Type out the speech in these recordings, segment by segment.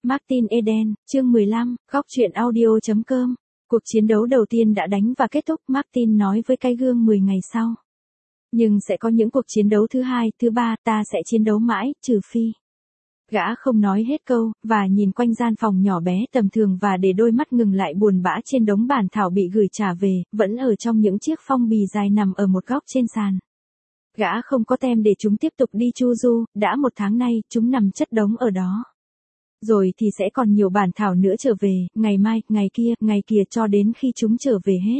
Martin Eden, chương 15, góc truyện audio.com. Cuộc chiến đấu đầu tiên đã đánh và kết thúc, Martin nói với cái gương 10 ngày sau. Nhưng sẽ có những cuộc chiến đấu thứ hai, thứ ba, ta sẽ chiến đấu mãi, trừ phi. Gã không nói hết câu, và nhìn quanh gian phòng nhỏ bé tầm thường và để đôi mắt ngừng lại buồn bã trên đống bản thảo bị gửi trả về, vẫn ở trong những chiếc phong bì dài nằm ở một góc trên sàn. Gã không có tem để chúng tiếp tục đi chu du, đã một tháng nay, chúng nằm chất đống ở đó. Rồi thì sẽ còn nhiều bản thảo nữa trở về, ngày mai, ngày kia cho đến khi chúng trở về hết.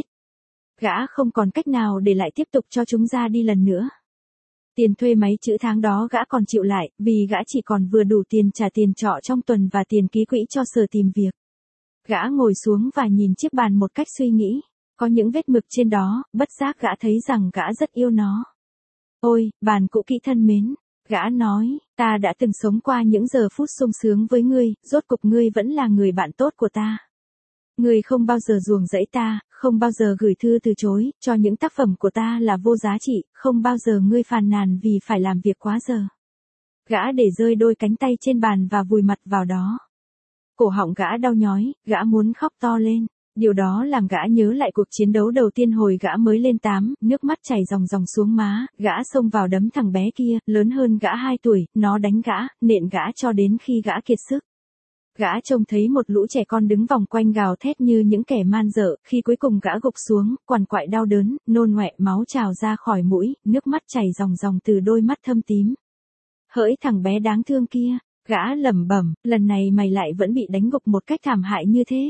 Gã không còn cách nào để lại tiếp tục cho chúng ra đi lần nữa. Tiền thuê máy chữ tháng đó gã còn chịu lại, vì gã chỉ còn vừa đủ tiền trả tiền trọ trong tuần và tiền ký quỹ cho sở tìm việc. Gã ngồi xuống và nhìn chiếc bàn một cách suy nghĩ. Có những vết mực trên đó, bất giác gã thấy rằng gã rất yêu nó. Ôi, bàn cũ kỹ thân mến. Gã nói, ta đã từng sống qua những giờ phút sung sướng với ngươi, rốt cục ngươi vẫn là người bạn tốt của ta. Ngươi không bao giờ ruồng rẫy ta, không bao giờ gửi thư từ chối, cho những tác phẩm của ta là vô giá trị, không bao giờ ngươi phàn nàn vì phải làm việc quá giờ. Gã để rơi đôi cánh tay trên bàn và vùi mặt vào đó. Cổ họng gã đau nhói, gã muốn khóc to lên. Điều đó làm gã nhớ lại cuộc chiến đấu đầu tiên hồi gã mới lên 8, nước mắt chảy ròng ròng xuống má, gã xông vào đấm thằng bé kia, lớn hơn gã 2 tuổi, nó đánh gã, nện gã cho đến khi gã kiệt sức. Gã trông thấy một lũ trẻ con đứng vòng quanh gào thét như những kẻ man dợ, khi cuối cùng gã gục xuống, quằn quại đau đớn, nôn ọe, máu trào ra khỏi mũi, nước mắt chảy ròng ròng từ đôi mắt thâm tím. Hỡi thằng bé đáng thương kia, gã lẩm bẩm, lần này mày lại vẫn bị đánh gục một cách thảm hại như thế.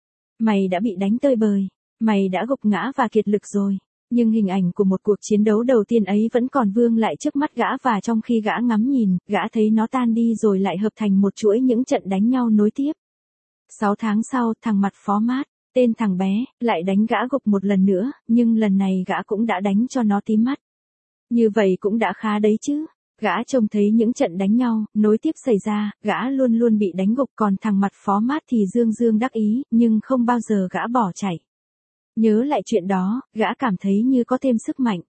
Mày đã bị đánh tơi bời, mày đã gục ngã và kiệt lực rồi. Nhưng hình ảnh của một cuộc chiến đấu đầu tiên ấy vẫn còn vương lại trước mắt gã, và trong khi gã ngắm nhìn, gã thấy nó tan đi rồi lại hợp thành một chuỗi những trận đánh nhau nối tiếp. 6 tháng sau, thằng mặt phó mát, tên thằng bé, lại đánh gã gục một lần nữa, nhưng lần này gã cũng đã đánh cho nó tím mắt. Như vậy cũng đã khá đấy chứ. Gã trông thấy những trận đánh nhau, nối tiếp xảy ra, gã luôn luôn bị đánh gục, còn thằng mặt phó mát thì dương dương đắc ý, nhưng không bao giờ gã bỏ chạy. Nhớ lại chuyện đó, gã cảm thấy như có thêm sức mạnh.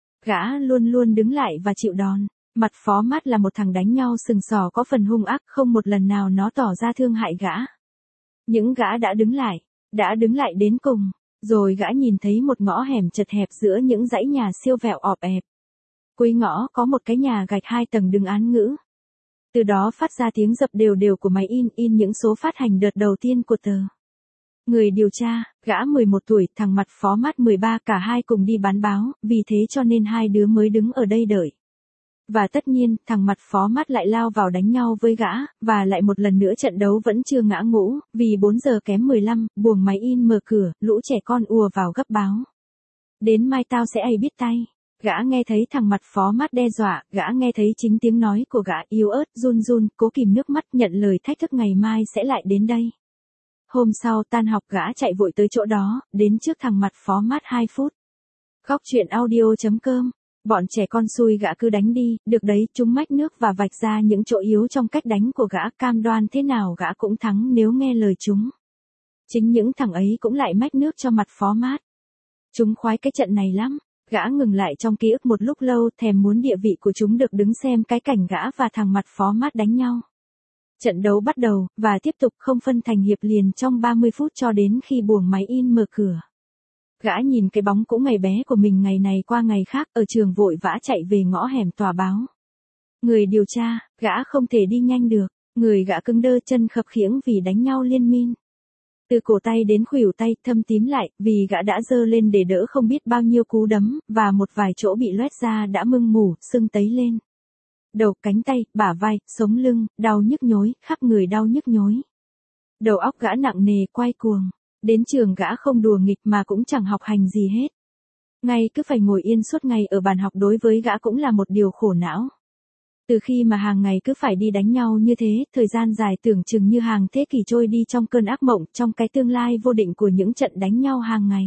Gã luôn luôn đứng lại và chịu đòn. Mặt phó mát là một thằng đánh nhau sừng sỏ có phần hung ác, không một lần nào nó tỏ ra thương hại gã. Những gã đã đứng lại đến cùng. Rồi gã nhìn thấy một ngõ hẻm chật hẹp giữa những dãy nhà siêu vẹo ọp ẹp. Cuối ngõ có một cái nhà gạch 2 tầng đứng án ngữ. Từ đó phát ra tiếng dập đều đều của máy in những số phát hành đợt đầu tiên của tờ. Người điều tra, gã 11 tuổi, thằng mặt phó mát 13, cả hai cùng đi bán báo, vì thế cho nên hai đứa mới đứng ở đây đợi. Và tất nhiên, thằng mặt phó mát lại lao vào đánh nhau với gã, và lại một lần nữa trận đấu vẫn chưa ngã ngũ, vì 4 giờ kém 15, buồng máy in mở cửa, lũ trẻ con ùa vào gấp báo. Đến mai tao sẽ biết tay. Gã nghe thấy thằng mặt phó mát đe dọa, gã nghe thấy chính tiếng nói của gã yếu ớt, run run, cố kìm nước mắt, nhận lời thách thức ngày mai sẽ lại đến đây. Hôm sau tan học gã chạy vội tới chỗ đó, đến trước thằng mặt phó mát 2 phút. Góc truyện audio.com. Bọn trẻ con xui gã cứ đánh đi, được đấy, chúng mách nước và vạch ra những chỗ yếu trong cách đánh của gã, cam đoan thế nào gã cũng thắng nếu nghe lời chúng. Chính những thằng ấy cũng lại mách nước cho mặt phó mát. Chúng khoái cái trận này lắm. Gã ngừng lại trong ký ức một lúc lâu, thèm muốn địa vị của chúng được đứng xem cái cảnh gã và thằng mặt phó mát đánh nhau. Trận đấu bắt đầu, và tiếp tục không phân thành hiệp liền trong 30 phút cho đến khi buồng máy in mở cửa. Gã nhìn cái bóng cũ ngày bé của mình ngày này qua ngày khác, ở trường vội vã chạy về ngõ hẻm tòa báo. Người điều tra, gã không thể đi nhanh được, người gã cứng đơ, chân khập khiễng vì đánh nhau liên miên. Từ cổ tay đến khuỷu tay thâm tím lại, vì gã đã giơ lên để đỡ không biết bao nhiêu cú đấm, và một vài chỗ bị loét ra đã mưng mủ, sưng tấy lên. Đầu, cánh tay, bả vai, sống lưng, đau nhức nhối, khắp người đau nhức nhối. Đầu óc gã nặng nề, quay cuồng. Đến trường gã không đùa nghịch mà cũng chẳng học hành gì hết. Ngay cứ phải ngồi yên suốt ngày ở bàn học đối với gã cũng là một điều khổ não. Từ khi mà hàng ngày cứ phải đi đánh nhau như thế, thời gian dài tưởng chừng như hàng thế kỷ trôi đi trong cơn ác mộng, trong cái tương lai vô định của những trận đánh nhau hàng ngày.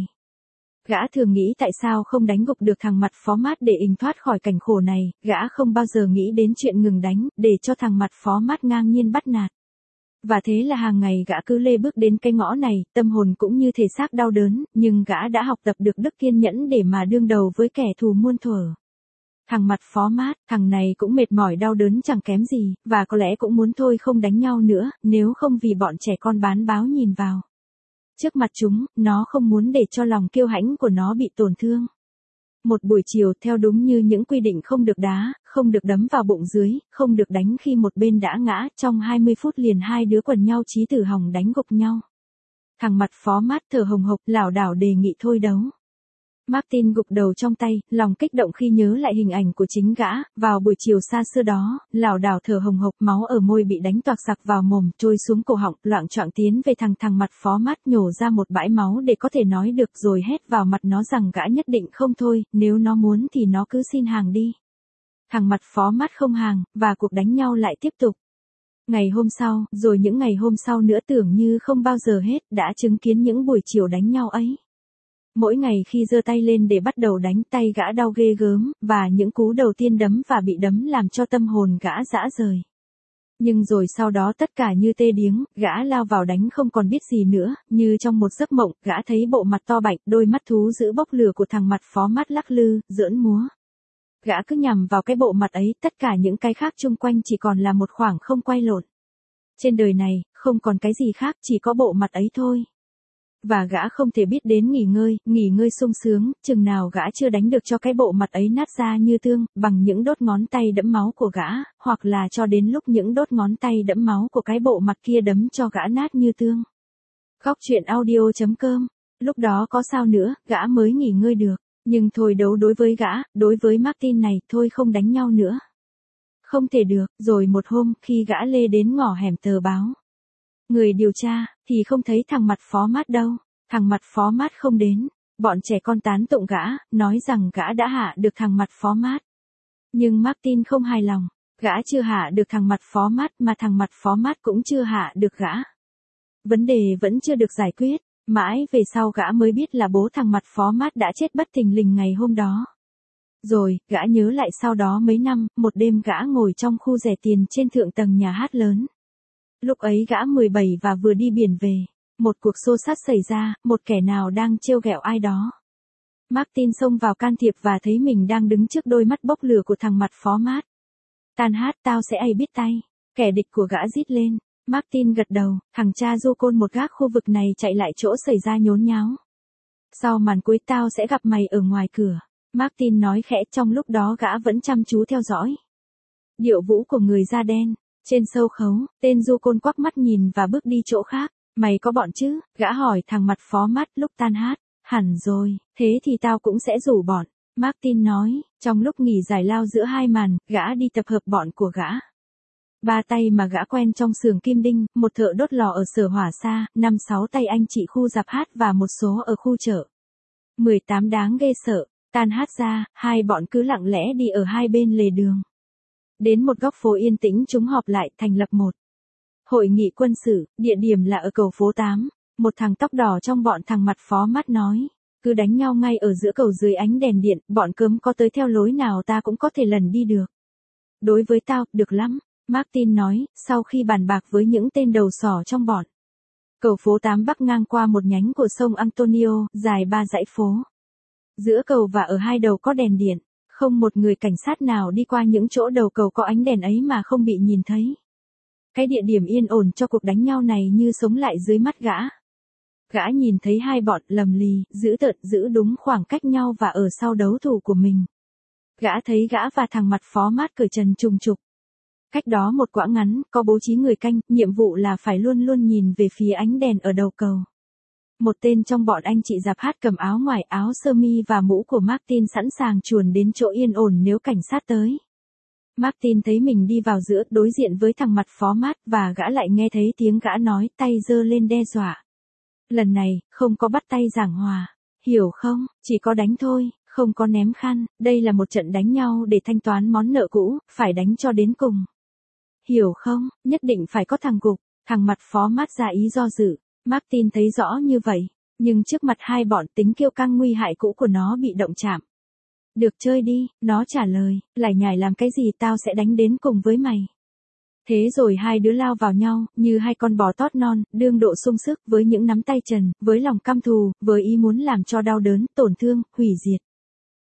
Gã thường nghĩ tại sao không đánh gục được thằng mặt phó mát để ình thoát khỏi cảnh khổ này, gã không bao giờ nghĩ đến chuyện ngừng đánh, để cho thằng mặt phó mát ngang nhiên bắt nạt. Và thế là hàng ngày gã cứ lê bước đến cái ngõ này, tâm hồn cũng như thể xác đau đớn, nhưng gã đã học tập được đức kiên nhẫn để mà đương đầu với kẻ thù muôn thuở. Thằng mặt phó mát, thằng này cũng mệt mỏi đau đớn chẳng kém gì, và có lẽ cũng muốn thôi không đánh nhau nữa, nếu không vì bọn trẻ con bán báo nhìn vào. Trước mặt chúng, nó không muốn để cho lòng kiêu hãnh của nó bị tổn thương. Một buổi chiều theo đúng như những quy định không được đá, không được đấm vào bụng dưới, không được đánh khi một bên đã ngã, trong 20 phút liền hai đứa quần nhau chí tử hỏng đánh gục nhau. Thằng mặt phó mát thở hồng hộc lảo đảo đề nghị thôi đấu. Martin gục đầu trong tay, lòng kích động khi nhớ lại hình ảnh của chính gã, vào buổi chiều xa xưa đó, lảo đảo thở hồng hộc, máu ở môi bị đánh toạc sặc vào mồm, trôi xuống cổ họng, loạng choạng tiến về thằng mặt phó mát nhổ ra một bãi máu để có thể nói được rồi hét vào mặt nó rằng gã nhất định không thôi, nếu nó muốn thì nó cứ xin hàng đi. Thằng mặt phó mát không hàng, và cuộc đánh nhau lại tiếp tục. Ngày hôm sau, rồi những ngày hôm sau nữa tưởng như không bao giờ hết, đã chứng kiến những buổi chiều đánh nhau ấy. Mỗi ngày khi giơ tay lên để bắt đầu đánh tay gã đau ghê gớm, và những cú đầu tiên đấm và bị đấm làm cho tâm hồn gã rã rời. Nhưng rồi sau đó tất cả như tê điếng, gã lao vào đánh không còn biết gì nữa, như trong một giấc mộng, gã thấy bộ mặt to bạch, đôi mắt thú dữ bốc lửa của thằng mặt phó mát lắc lư, giỡn múa. Gã cứ nhằm vào cái bộ mặt ấy, tất cả những cái khác chung quanh chỉ còn là một khoảng không quay lộn. Trên đời này, không còn cái gì khác, chỉ có bộ mặt ấy thôi. Và gã không thể biết đến nghỉ ngơi sung sướng, chừng nào gã chưa đánh được cho cái bộ mặt ấy nát ra như tương, bằng những đốt ngón tay đẫm máu của gã, hoặc là cho đến lúc những đốt ngón tay đẫm máu của cái bộ mặt kia đấm cho gã nát như tương. Góc truyện audio.com. Lúc đó có sao nữa, gã mới nghỉ ngơi được, nhưng thôi đấu đối với gã, đối với Martin này, thôi không đánh nhau nữa. Không thể được, rồi một hôm, khi gã lê đến ngõ hẻm tờ báo. Người điều tra, thì không thấy thằng mặt phó mát đâu, thằng mặt phó mát không đến, bọn trẻ con tán tụng gã, nói rằng gã đã hạ được thằng mặt phó mát. Nhưng Martin không hài lòng, gã chưa hạ được thằng mặt phó mát mà thằng mặt phó mát cũng chưa hạ được gã. Vấn đề vẫn chưa được giải quyết, mãi về sau gã mới biết là bố thằng mặt phó mát đã chết bất thình lình ngày hôm đó. Rồi, gã nhớ lại sau đó mấy năm, một đêm gã ngồi trong khu rẻ tiền trên thượng tầng nhà hát lớn. Lúc ấy gã 17 và vừa đi biển về. Một cuộc xô xát xảy ra, một kẻ nào đang trêu ghẹo ai đó. Martin xông vào can thiệp và thấy mình đang đứng trước đôi mắt bốc lửa của thằng mặt phó mát. Tan hát tao sẽ ai biết tay. Kẻ địch của gã rít lên. Martin gật đầu, thằng cha du côn một gác khu vực này chạy lại chỗ xảy ra nhốn nháo. Sau màn cuối tao sẽ gặp mày ở ngoài cửa. Martin nói khẽ trong lúc đó gã vẫn chăm chú theo dõi. Điệu vũ của người da đen. Trên sâu khấu, tên du côn quắc mắt nhìn và bước đi chỗ khác. Mày có bọn chứ? Gã hỏi thằng mặt phó mát lúc tan hát. Hẳn rồi, thế thì tao cũng sẽ rủ bọn. Martin nói, trong lúc nghỉ giải lao giữa hai màn, gã đi tập hợp bọn của gã. Ba tay mà gã quen trong xưởng kim đinh, một thợ đốt lò ở Sở Hỏa Xa, 5-6 tay anh chị khu rạp hát và một số ở khu chợ. 18 đáng ghê sợ, tan hát ra, hai bọn cứ lặng lẽ đi ở hai bên lề đường. Đến một góc phố yên tĩnh chúng họp lại thành lập một hội nghị quân sự, địa điểm là ở cầu phố 8. Một thằng tóc đỏ trong bọn thằng mặt phó mát nói, cứ đánh nhau ngay ở giữa cầu dưới ánh đèn điện, bọn cớm có tới theo lối nào ta cũng có thể lần đi được. Đối với tao, được lắm, Martin nói, sau khi bàn bạc với những tên đầu sỏ trong bọn. Cầu phố 8 bắc ngang qua một nhánh của sông Antonio, dài 3 dãy phố. Giữa cầu và ở hai đầu có đèn điện. Không một người cảnh sát nào đi qua những chỗ đầu cầu có ánh đèn ấy mà không bị nhìn thấy. Cái địa điểm yên ổn cho cuộc đánh nhau này như sống lại dưới mắt gã. Gã nhìn thấy hai bọn lầm lì, giữ tợn giữ đúng khoảng cách nhau và ở sau đấu thủ của mình. Gã thấy gã và thằng mặt phó mát cởi trần trùng trục. Cách đó một quãng ngắn, có bố trí người canh, nhiệm vụ là phải luôn luôn nhìn về phía ánh đèn ở đầu cầu. Một tên trong bọn anh chị rạp hát cầm áo ngoài áo sơ mi và mũ của Martin sẵn sàng chuồn đến chỗ yên ổn nếu cảnh sát tới. Martin thấy mình đi vào giữa đối diện với thằng mặt phó mát và gã lại nghe thấy tiếng gã nói tay giơ lên đe dọa. Lần này, không có bắt tay giảng hòa. Hiểu không, chỉ có đánh thôi, không có ném khăn. Đây là một trận đánh nhau để thanh toán món nợ cũ, phải đánh cho đến cùng. Hiểu không, nhất định phải có thằng gục. Thằng mặt phó mát ra ý do dự. Martin thấy rõ như vậy, nhưng trước mặt hai bọn tính kiêu căng nguy hại cũ của nó bị động chạm. Được chơi đi, nó trả lời, lải nhải làm cái gì tao sẽ đánh đến cùng với mày. Thế rồi hai đứa lao vào nhau, như hai con bò tót non, đương độ sung sức với những nắm tay trần, với lòng căm thù, với ý muốn làm cho đau đớn, tổn thương, hủy diệt.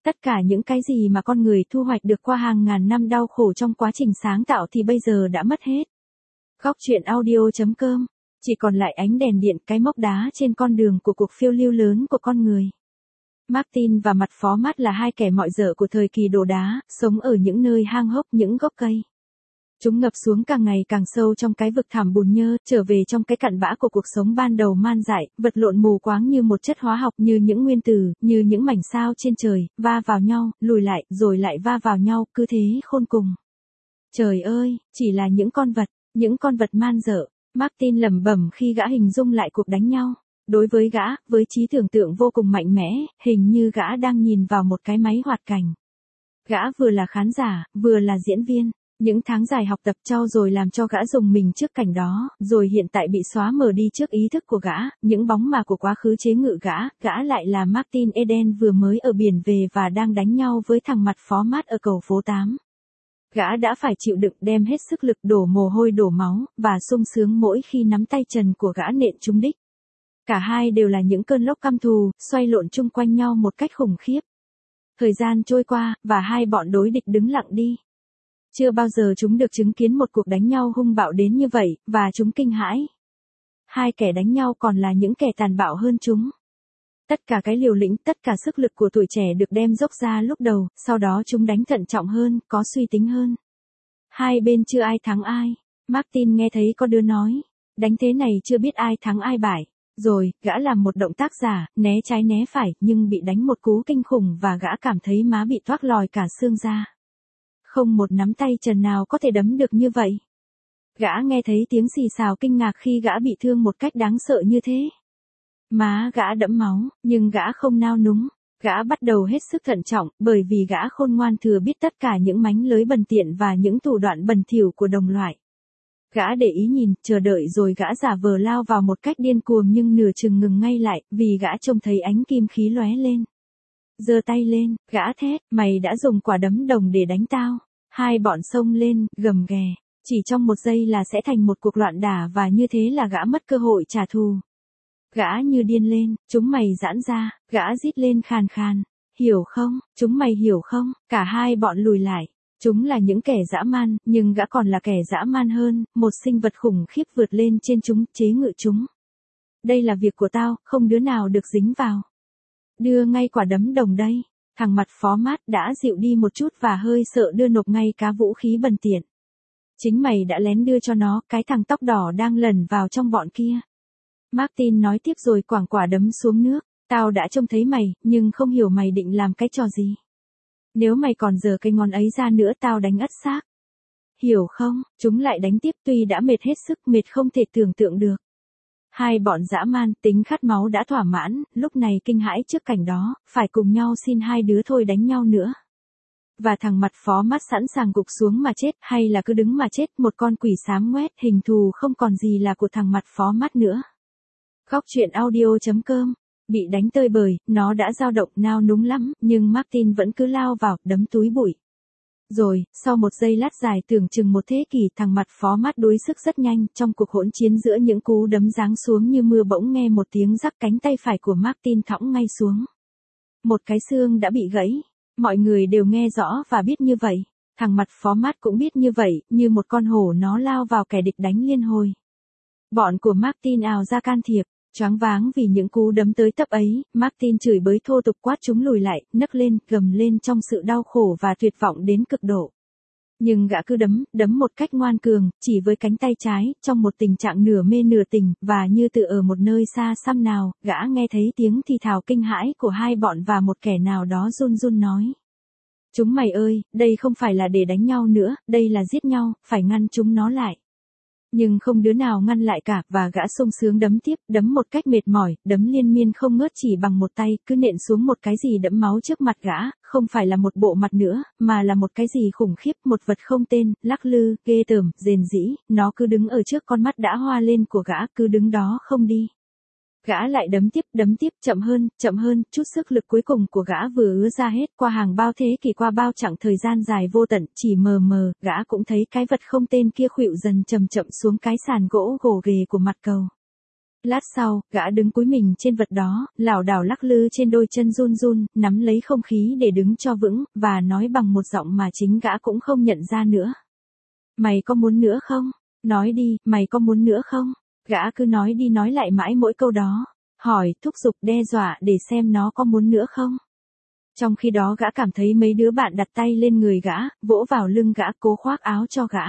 Tất cả những cái gì mà con người thu hoạch được qua hàng ngàn năm đau khổ trong quá trình sáng tạo thì bây giờ đã mất hết. Góc truyện audio.com, chỉ còn lại ánh đèn điện, cái mốc đá trên con đường của cuộc phiêu lưu lớn của con người. Martin và mặt phó mát là hai kẻ mọi dở của thời kỳ đồ đá, sống ở những nơi hang hốc, những gốc cây. Chúng ngập xuống càng ngày càng sâu trong cái vực thẳm bùn nhơ, trở về trong cái cặn bã của cuộc sống ban đầu man dại, vật lộn mù quáng như một chất hóa học, như những nguyên tử, như những mảnh sao trên trời, va vào nhau, lùi lại, rồi lại va vào nhau, cứ thế khôn cùng. Trời ơi, chỉ là những con vật man dợ. Martin lẩm bẩm khi gã hình dung lại cuộc đánh nhau. Đối với gã, với trí tưởng tượng vô cùng mạnh mẽ, hình như gã đang nhìn vào một cái máy hoạt cảnh. Gã vừa là khán giả, vừa là diễn viên. Những tháng dài học tập trau dồi làm cho gã rùng mình trước cảnh đó, rồi hiện tại bị xóa mờ đi trước ý thức của gã, những bóng ma của quá khứ chế ngự gã lại là Martin Eden vừa mới ở biển về và đang đánh nhau với thằng mặt phó mát ở cầu phố 8. Gã đã phải chịu đựng đem hết sức lực đổ mồ hôi đổ máu, và sung sướng mỗi khi nắm tay trần của gã nện trúng đích. Cả hai đều là những cơn lốc căm thù, xoay lộn chung quanh nhau một cách khủng khiếp. Thời gian trôi qua, và hai bọn đối địch đứng lặng đi. Chưa bao giờ chúng được chứng kiến một cuộc đánh nhau hung bạo đến như vậy, và chúng kinh hãi. Hai kẻ đánh nhau còn là những kẻ tàn bạo hơn chúng. Tất cả cái liều lĩnh, tất cả sức lực của tuổi trẻ được đem dốc ra lúc đầu, sau đó chúng đánh thận trọng hơn, có suy tính hơn. Hai bên chưa ai thắng ai. Martin nghe thấy có đứa nói, đánh thế này chưa biết ai thắng ai bại. Rồi, gã làm một động tác giả, né trái né phải, nhưng bị đánh một cú kinh khủng và gã cảm thấy má bị toác lòi cả xương ra. Không một nắm tay trần nào có thể đấm được như vậy. Gã nghe thấy tiếng xì xào kinh ngạc khi gã bị thương một cách đáng sợ như thế. Má gã đẫm máu, nhưng gã không nao núng. Gã bắt đầu hết sức thận trọng, bởi vì gã khôn ngoan thừa biết tất cả những mánh lưới bần tiện và những thủ đoạn bẩn thỉu của đồng loại. Gã để ý nhìn, chờ đợi rồi gã giả vờ lao vào một cách điên cuồng nhưng nửa chừng ngừng ngay lại, vì gã trông thấy ánh kim khí lóe lên. Giơ tay lên, gã thét, mày đã dùng quả đấm đồng để đánh tao. Hai bọn xông lên, gầm ghè. Chỉ trong một giây là sẽ thành một cuộc loạn đả và như thế là gã mất cơ hội trả thù. Gã như điên lên, chúng mày giãn ra, gã rít lên khàn khàn. Hiểu không, chúng mày hiểu không, cả hai bọn lùi lại. Chúng là những kẻ dã man, nhưng gã còn là kẻ dã man hơn, một sinh vật khủng khiếp vượt lên trên chúng, chế ngự chúng. Đây là việc của tao, không đứa nào được dính vào. Đưa ngay quả đấm đồng đây. Thằng mặt phó mát đã dịu đi một chút và hơi sợ đưa nộp ngay cá vũ khí bần tiện. Chính mày đã lén đưa cho nó, cái thằng tóc đỏ đang lẩn vào trong bọn kia. Martin nói tiếp rồi quẳng quả đấm xuống nước. Tao đã trông thấy mày, nhưng không hiểu mày định làm cái trò gì. Nếu mày còn giở cái ngón ấy ra nữa tao đánh ất xác. Hiểu không, chúng lại đánh tiếp tuy đã mệt hết sức, mệt không thể tưởng tượng được. Hai bọn dã man, tính khát máu đã thỏa mãn, lúc này kinh hãi trước cảnh đó, phải cùng nhau xin hai đứa thôi đánh nhau nữa. Và thằng mặt phó mát sẵn sàng gục xuống mà chết, hay là cứ đứng mà chết, một con quỷ xám ngoét, hình thù không còn gì là của thằng mặt phó mát nữa. Góc truyện audio.com, bị đánh tơi bời, nó đã dao động nao núng lắm, nhưng Martin vẫn cứ lao vào, đấm túi bụi. Rồi, sau một giây lát dài tưởng chừng một thế kỷ, thằng mặt phó mát đuối sức rất nhanh, trong cuộc hỗn chiến giữa những cú đấm giáng xuống như mưa bỗng nghe một tiếng rắc, cánh tay phải của Martin thõng ngay xuống. Một cái xương đã bị gãy. Mọi người đều nghe rõ và biết như vậy. Thằng mặt phó mát cũng biết như vậy, như một con hổ nó lao vào kẻ địch đánh liên hồi. Bọn của Martin ào ra can thiệp. Choáng váng vì những cú đấm tới tấp ấy, Martin chửi bới thô tục quát chúng lùi lại, nấc lên, gầm lên trong sự đau khổ và tuyệt vọng đến cực độ. Nhưng gã cứ đấm một cách ngoan cường, chỉ với cánh tay trái, trong một tình trạng nửa mê nửa tỉnh, và như tự ở một nơi xa xăm nào, gã nghe thấy tiếng thì thào kinh hãi của hai bọn và một kẻ nào đó run run nói. Chúng mày ơi, đây không phải là để đánh nhau nữa, đây là giết nhau, phải ngăn chúng nó lại. Nhưng không đứa nào ngăn lại cả, và gã sung sướng đấm tiếp, đấm một cách mệt mỏi, đấm liên miên không ngớt chỉ bằng một tay, cứ nện xuống một cái gì đẫm máu trước mặt gã, không phải là một bộ mặt nữa, mà là một cái gì khủng khiếp, một vật không tên, lắc lư, ghê tởm, rền rĩ, nó cứ đứng ở trước con mắt đã hoa lên của gã, cứ đứng đó không đi. Gã lại đấm tiếp, chậm hơn, chút sức lực cuối cùng của gã vừa ứa ra hết qua hàng bao thế kỷ, qua bao chặng thời gian dài vô tận, chỉ mờ mờ, gã cũng thấy cái vật không tên kia khuỵu dần chậm chậm xuống cái sàn gỗ gồ ghề của mặt cầu. Lát sau, gã đứng cúi mình trên vật đó, lảo đảo lắc lư trên đôi chân run run, nắm lấy không khí để đứng cho vững, và nói bằng một giọng mà chính gã cũng không nhận ra nữa. Mày có muốn nữa không? Nói đi, mày có muốn nữa không? Gã cứ nói đi nói lại mãi mỗi câu đó. Hỏi, thúc giục, đe dọa để xem nó có muốn nữa không? Trong khi đó gã cảm thấy mấy đứa bạn đặt tay lên người gã, vỗ vào lưng gã, cố khoác áo cho gã.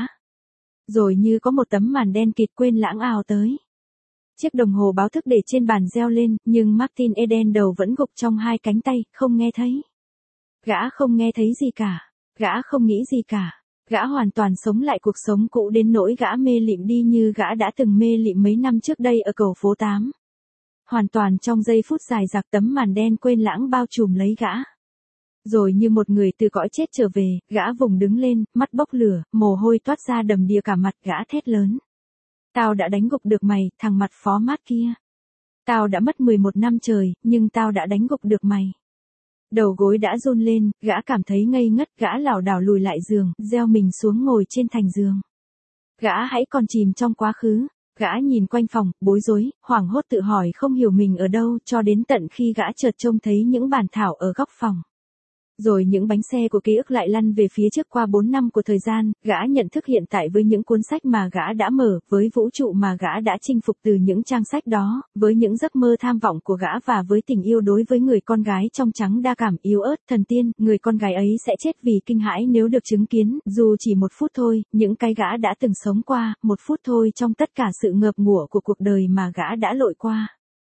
Rồi như có một tấm màn đen kịt quên lãng ào tới. Chiếc đồng hồ báo thức để trên bàn reo lên, nhưng Martin Eden đầu vẫn gục trong hai cánh tay, không nghe thấy. Gã không nghe thấy gì cả. Gã không nghĩ gì cả. Gã hoàn toàn sống lại cuộc sống cũ đến nỗi gã mê lịm đi như gã đã từng mê lịm mấy năm trước đây ở cầu phố 8. Hoàn toàn trong giây phút dài dặc tấm màn đen quên lãng bao trùm lấy gã. Rồi như một người từ cõi chết trở về, gã vùng đứng lên, mắt bốc lửa, mồ hôi toát ra đầm đìa cả mặt, gã thét lớn. Tao đã đánh gục được mày, thằng mặt phó mát kia. Tao đã mất 11 năm trời, nhưng tao đã đánh gục được mày. Đầu gối đã run lên, gã cảm thấy ngây ngất, gã lảo đảo lùi lại giường, gieo mình xuống ngồi trên thành giường. Gã hãy còn chìm trong quá khứ. Gã nhìn quanh phòng, bối rối, hoảng hốt tự hỏi không hiểu mình ở đâu, cho đến tận khi gã chợt trông thấy những bàn thảo ở góc phòng. Rồi những bánh xe của ký ức lại lăn về phía trước qua 4 năm của thời gian, gã nhận thức hiện tại với những cuốn sách mà gã đã mở, với vũ trụ mà gã đã chinh phục từ những trang sách đó, với những giấc mơ tham vọng của gã và với tình yêu đối với người con gái trong trắng đa cảm yếu ớt thần tiên, người con gái ấy sẽ chết vì kinh hãi nếu được chứng kiến, dù chỉ một phút thôi, những cái gã đã từng sống qua, một phút thôi trong tất cả sự ngợp ngủa của cuộc đời mà gã đã lội qua.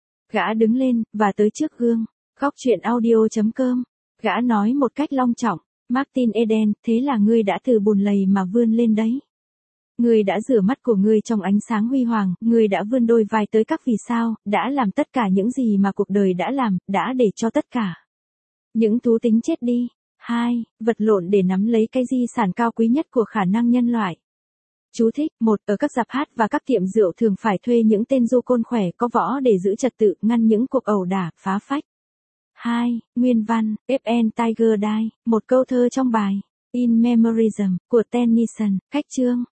Gã đứng lên, và tới trước gương. Góc truyện audio.com. Gã nói một cách long trọng, Martin Eden, thế là ngươi đã từ bùn lầy mà vươn lên đấy. Ngươi đã rửa mắt của ngươi trong ánh sáng huy hoàng, ngươi đã vươn đôi vai tới các vì sao, đã làm tất cả những gì mà cuộc đời đã làm, đã để cho tất cả những thú tính chết đi. 2. Vật lộn để nắm lấy cái di sản cao quý nhất của khả năng nhân loại. Chú thích, 1. Ở các rạp hát và các tiệm rượu thường phải thuê những tên du côn khỏe có võ để giữ trật tự, ngăn những cuộc ẩu đả, phá phách. 2. Nguyên văn, F.N. Tiger Die, một câu thơ trong bài In Memorism của Tennyson, cách chương.